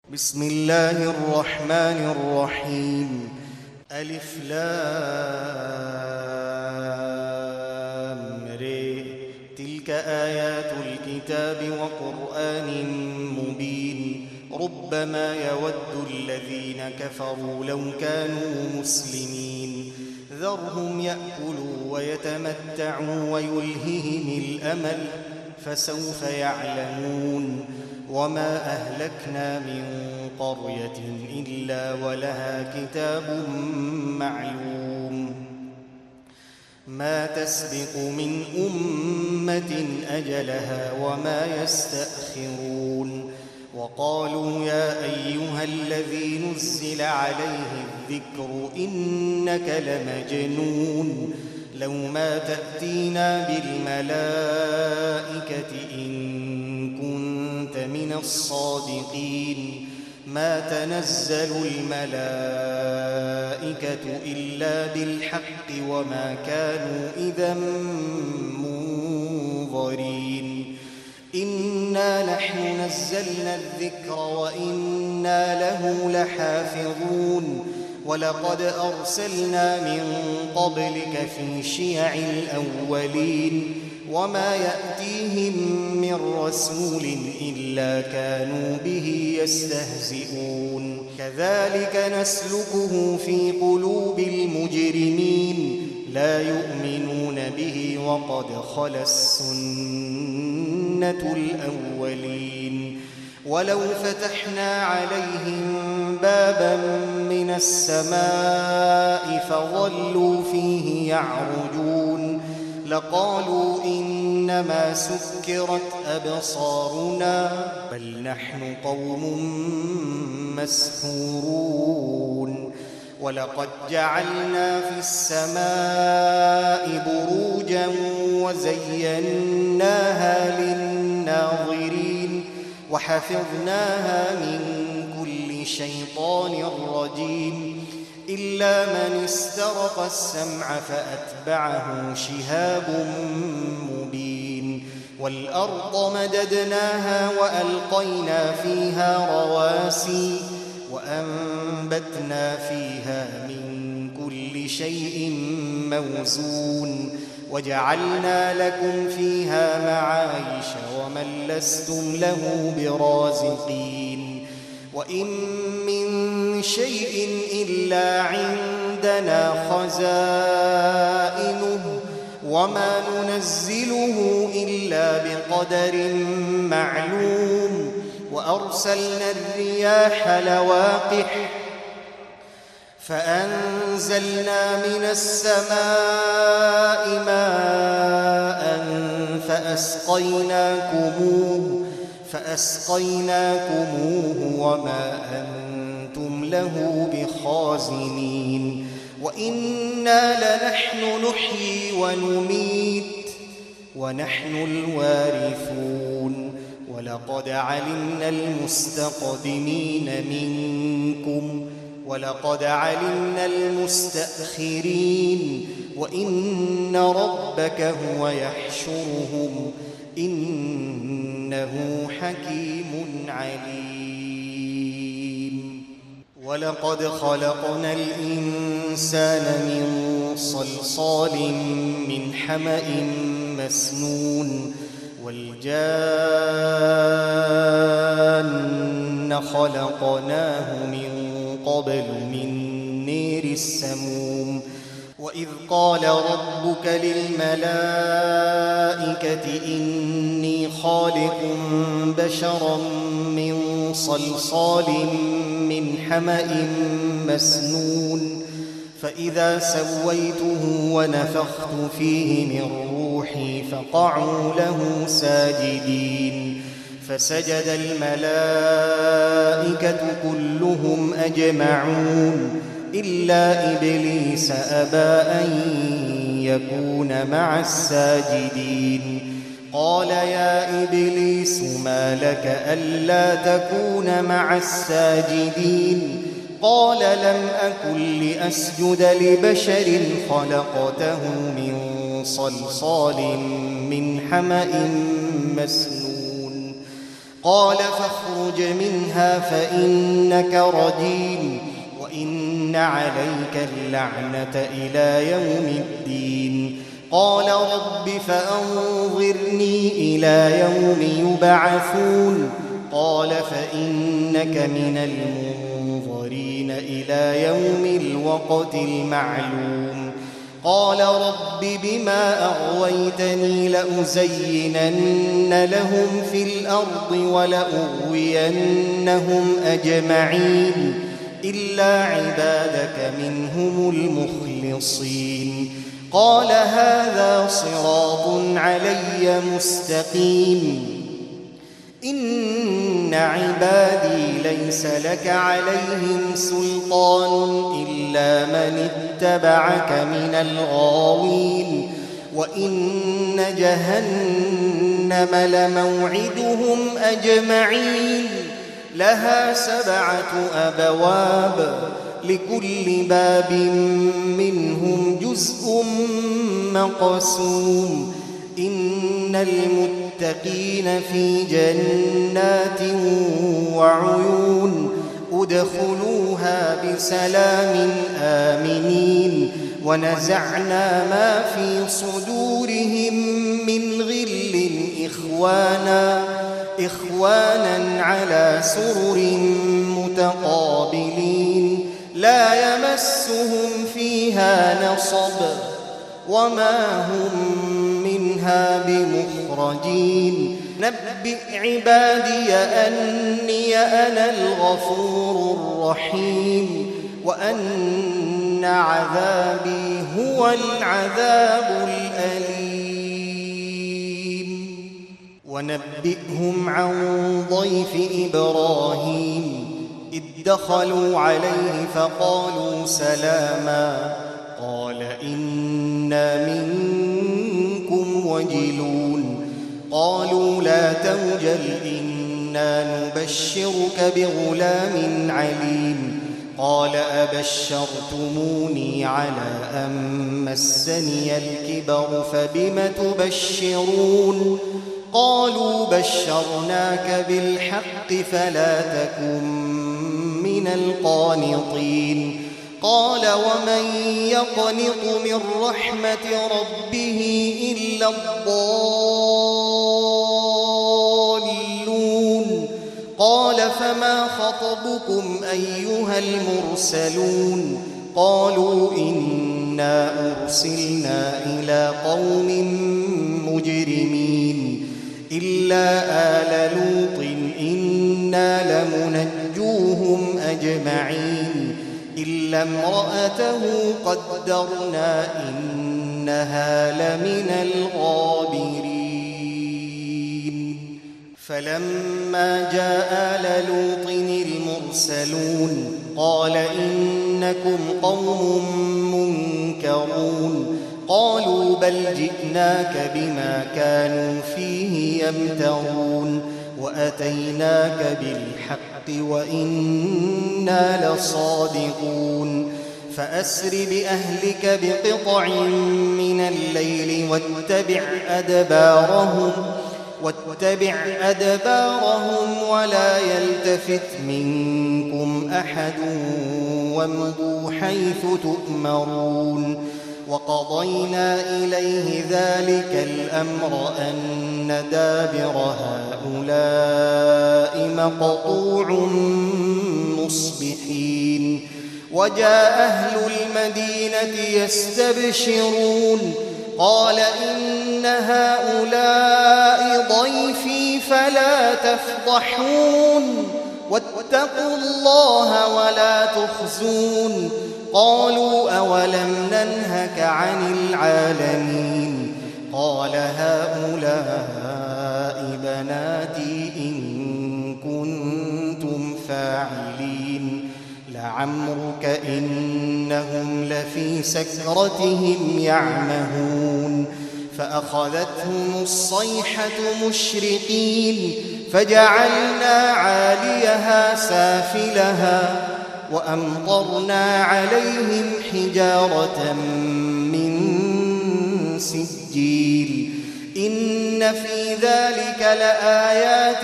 بسم الله الرحمن الرحيم. ألف لام ر. تلك آيات الكتاب وقرآن مبين. ربما يود الذين كفروا لو كانوا مسلمين. ذرهم يأكلوا ويتمتعوا ويلههم الأمل فسوف يعلمون. وما أهلكنا من قرية إلا ولها كتاب معلوم. ما تسبق من أمة أجلها وما يستأخرون. وقالوا يا أيها الذي نزل عليه الذكر إنك لمجنون. لو ما تأتينا بالملائكة إن كنت من الصادقين. ما تنزل الملائكة إلا بالحق وما كانوا إذا منظرين. إنا نحن نزلنا الذكر وإنا له لحافظون. ولقد أرسلنا من قبلك في شيع الأولين. وما يأتيهم من رسول إلا كانوا به يستهزئون. كذلك نسلكه في قلوب المجرمين. لا يؤمنون به وقد خلت السنة الأولين. ولو فتحنا عليهم بابا من السماء فظلوا فيه يعرجون لقالوا إنما سكرت أبصارنا بل نحن قوم مسحورون. ولقد جعلنا في السماء بروجا وزيناها للناظرين وحفظناها من كل شيطان رجيم إلا من استرق السمع فأتبعه شهاب مبين. والأرض مددناها وألقينا فيها رواسي وأنبتنا فيها من كل شيء موزون وجعلنا لكم فيها معايش ومن لستم له برازقين. وإن من شيء إلا عندنا خزائنه وما ننزله إلا بقدر معلوم. وأرسلنا الرياح لواقح فأنزلنا من السماء ماء فأسقيناكموه وما أنتم له بخازنين. وإنا لنحن نحيي ونميت ونحن الوارثون. ولقد علمنا المستقدمين منكم ولقد علمنا المستأخرين. وإن ربك هو يحشرهم إنه حكيم عليم. ولقد خلقنا الإنسان من صلصال من حمأ مسنون. والجان خلقناه من قبل من نير السموم. وإذ قال ربك للملائكة إني خالق بشرا من صلصال من حمأ مسنون. فإذا سويته ونفخت فيه من روحي فقعوا له ساجدين. فسجد الملائكة كلهم أجمعون إلا إبليس أبى أن يكون مع الساجدين. قال يا إبليس ما لك ألا تكون مع الساجدين؟ قال لم أكن لأسجد لبشر خلقته من صلصال من حمأ مسنون. قال فاخرج منها فإنك رجيم وإن عليك اللعنة إلى يوم الدين. قال رب فأنظرني إلى يوم يبعثون. قال فإنك من المنظرين إلى يوم الوقت المعلوم. قال رب بما أغويتني لأزينن لهم في الأرض ولأغوينهم أجمعين إلا عبادك منهم المخلصين. قال هذا صراط علي مستقيم. إن عبادي ليس لك عليهم سلطان إلا من اتبعك من الغاوين. وإن جهنم لموعدهم أجمعين لها 7 أبواب لكل باب منهم جزء مقسوم. إن المتقين في جنات وعيون ادخلوها بسلام آمنين. ونزعنا ما في صدورهم من غل إخوانا على سرر متقابلين لا يمسهم فيها نصب وما هم منها بمخرجين. نبئ عبادي أني أنا الغفور الرحيم وأن عذابي هو العذاب الأليم. ونبئهم عن ضيف إبراهيم إذ دخلوا عليه فقالوا سلاما قال إنا منكم وجلون. قالوا لا توجل إنا نبشرك بغلام عليم. قال أبشرتموني على أن مسني الكبر فبم تبشرون. قالوا بشرناك بالحق فلا تكن من القانطين. قال ومن يقنط من رحمة ربه إلا الضالون. قال فما خطبكم أيها المرسلون. قالوا إنا أرسلنا إلى قوم مجرمين إلا آل لوط إنا لمنجوهم أجمعين إلا امرأته قدرنا إنها لمن الغابرين. فلما جاء آل لوط المرسلون قال إنكم قوم منكرون. قالوا بل جئناك بما كانوا فيه يمترون وأتيناك بالحق وإنا لصادقون. فأسر بأهلك بقطع من الليل واتبع أدبارهم ولا يلتفت منكم أحد وامضوا حيث تؤمرون. وقضينا إليه ذلك الأمر أن دابر هؤلاء مقطوع مصبحين. وجاء أهل المدينة يستبشرون قال إن هؤلاء ضيفي فلا تفضحون واتقوا الله ولا تخزون. قالوا أولم ننهك عن العالمين. قال هؤلاء بناتي إن كنتم فاعلين. لعمرك إنهم لفي سكرتهم يعمهون. فأخذتهم الصيحة مشرقين فجعلنا عاليها سافلها وأمطرنا عليهم حجارة من سجيل. إن إن في ذلك لآيات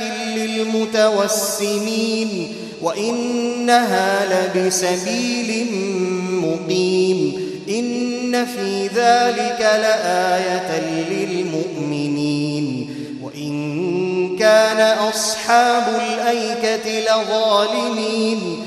للمتوسمين وإنها لبسبيل مقيم إن في ذلك لآية للمؤمنين وإن كان أصحاب الأيكة لظالمين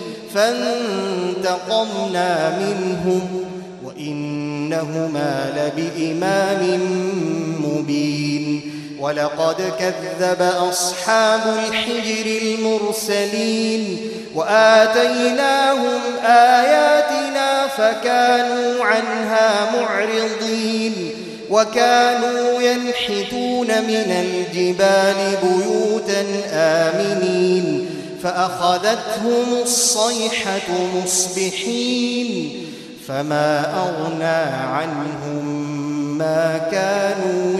فانتقمنا منهم وإنهما لبإمام مبين ولقد كذب أصحاب الحجر المرسلين وآتيناهم آياتنا فكانوا عنها معرضين وكانوا ينحتون من الجبال بيوتا آمنين فأخذتهم الصيحة مصبحين فما أغنى عنهم ما كانوا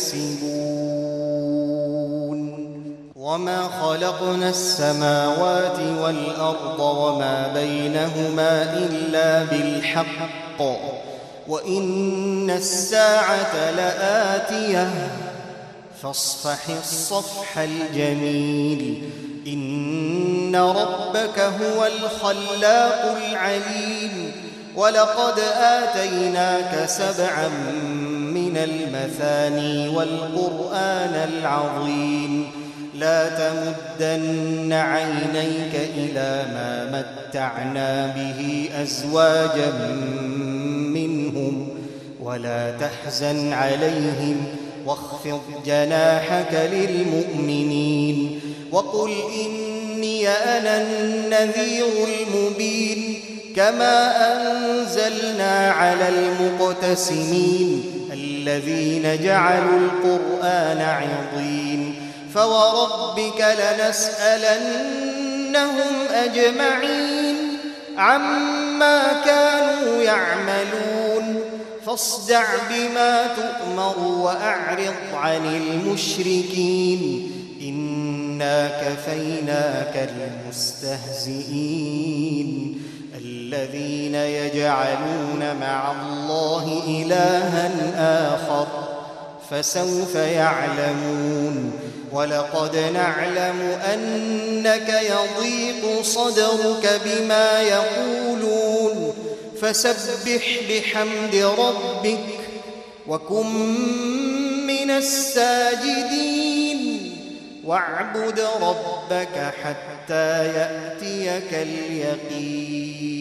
يكسبون وما خلقنا السماوات والأرض وما بينهما إلا بالحق وإن الساعة لآتية فاصفح الصفح الجميل إن ربك هو الخلاق العليم ولقد آتيناك 7 من المثاني والقرآن العظيم لا تمدن عينيك إلى ما متعنا به أزواجا منهم ولا تحزن عليهم واخفض جناحك للمؤمنين وقل إني أنا النذير المبين كما أنزلنا على المقتسمين الذين جعلوا القرآن عضين فوربك لنسألنهم أجمعين عما كانوا يعملون فاصدع بما تؤمر وأعرض عن المشركين إنا كفيناك المستهزئين الذين يجعلون مع الله إلها آخر فسوف يعلمون ولقد نعلم أنك يضيق صدرك بما يقولون فسبح بحمد ربك وكن من الساجدين واعبد ربك حتى يأتيك اليقين